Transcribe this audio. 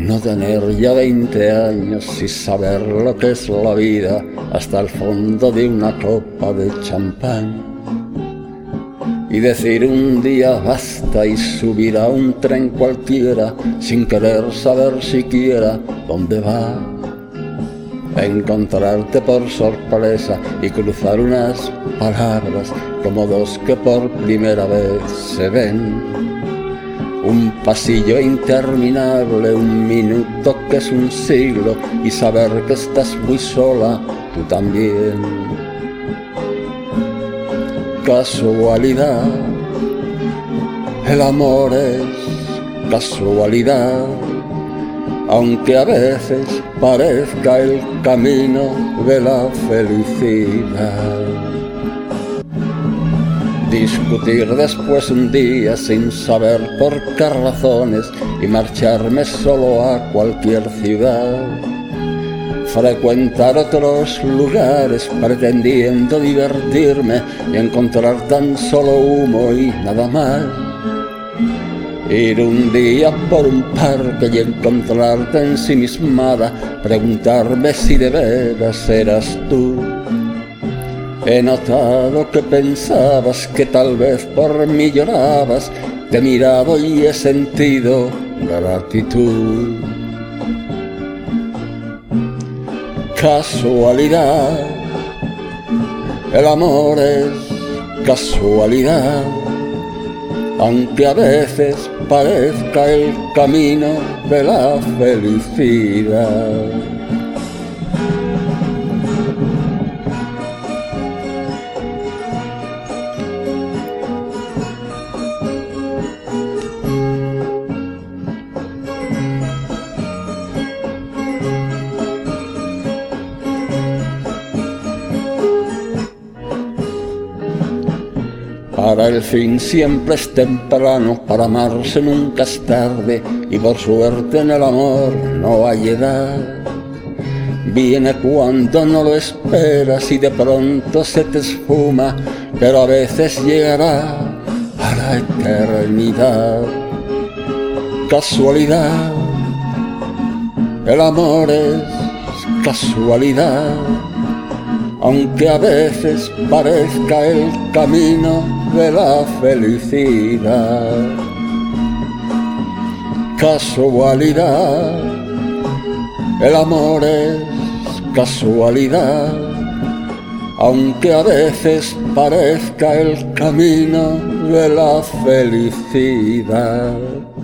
No tener ya 20 años y saber lo que es la vida hasta el fondo de una copa de champán. Y decir un día basta y subir a un tren cualquiera sin querer saber siquiera dónde va. Encontrarte por sorpresa y cruzar unas palabras como dos que por primera vez se ven. Un pasillo interminable, un minuto que es un siglo y saber que estás muy sola, tú también. Casualidad, el amor es casualidad, aunque a veces parezca el camino de la felicidad. Discutir después un día sin saber por qué razones y marcharme solo a cualquier ciudad. Frecuentar otros lugares pretendiendo divertirme y encontrar tan solo humo y nada más. Ir un día por un parque y encontrarte ensimismada, preguntarme si de veras eras tú. He notado que pensabas que tal vez por mí llorabas, te he mirado y he sentido gratitud. Casualidad, el amor es casualidad, aunque a veces parezca el camino de la felicidad. Para el fin siempre es temprano, para amarse nunca es tarde, y por suerte en el amor no hay edad. Viene cuando no lo esperas y de pronto se te esfuma, pero a veces llegará a la eternidad. Casualidad, el amor es casualidad, aunque a veces parezca el camino de la felicidad. Casualidad, el amor es casualidad, aunque a veces parezca el camino de la felicidad.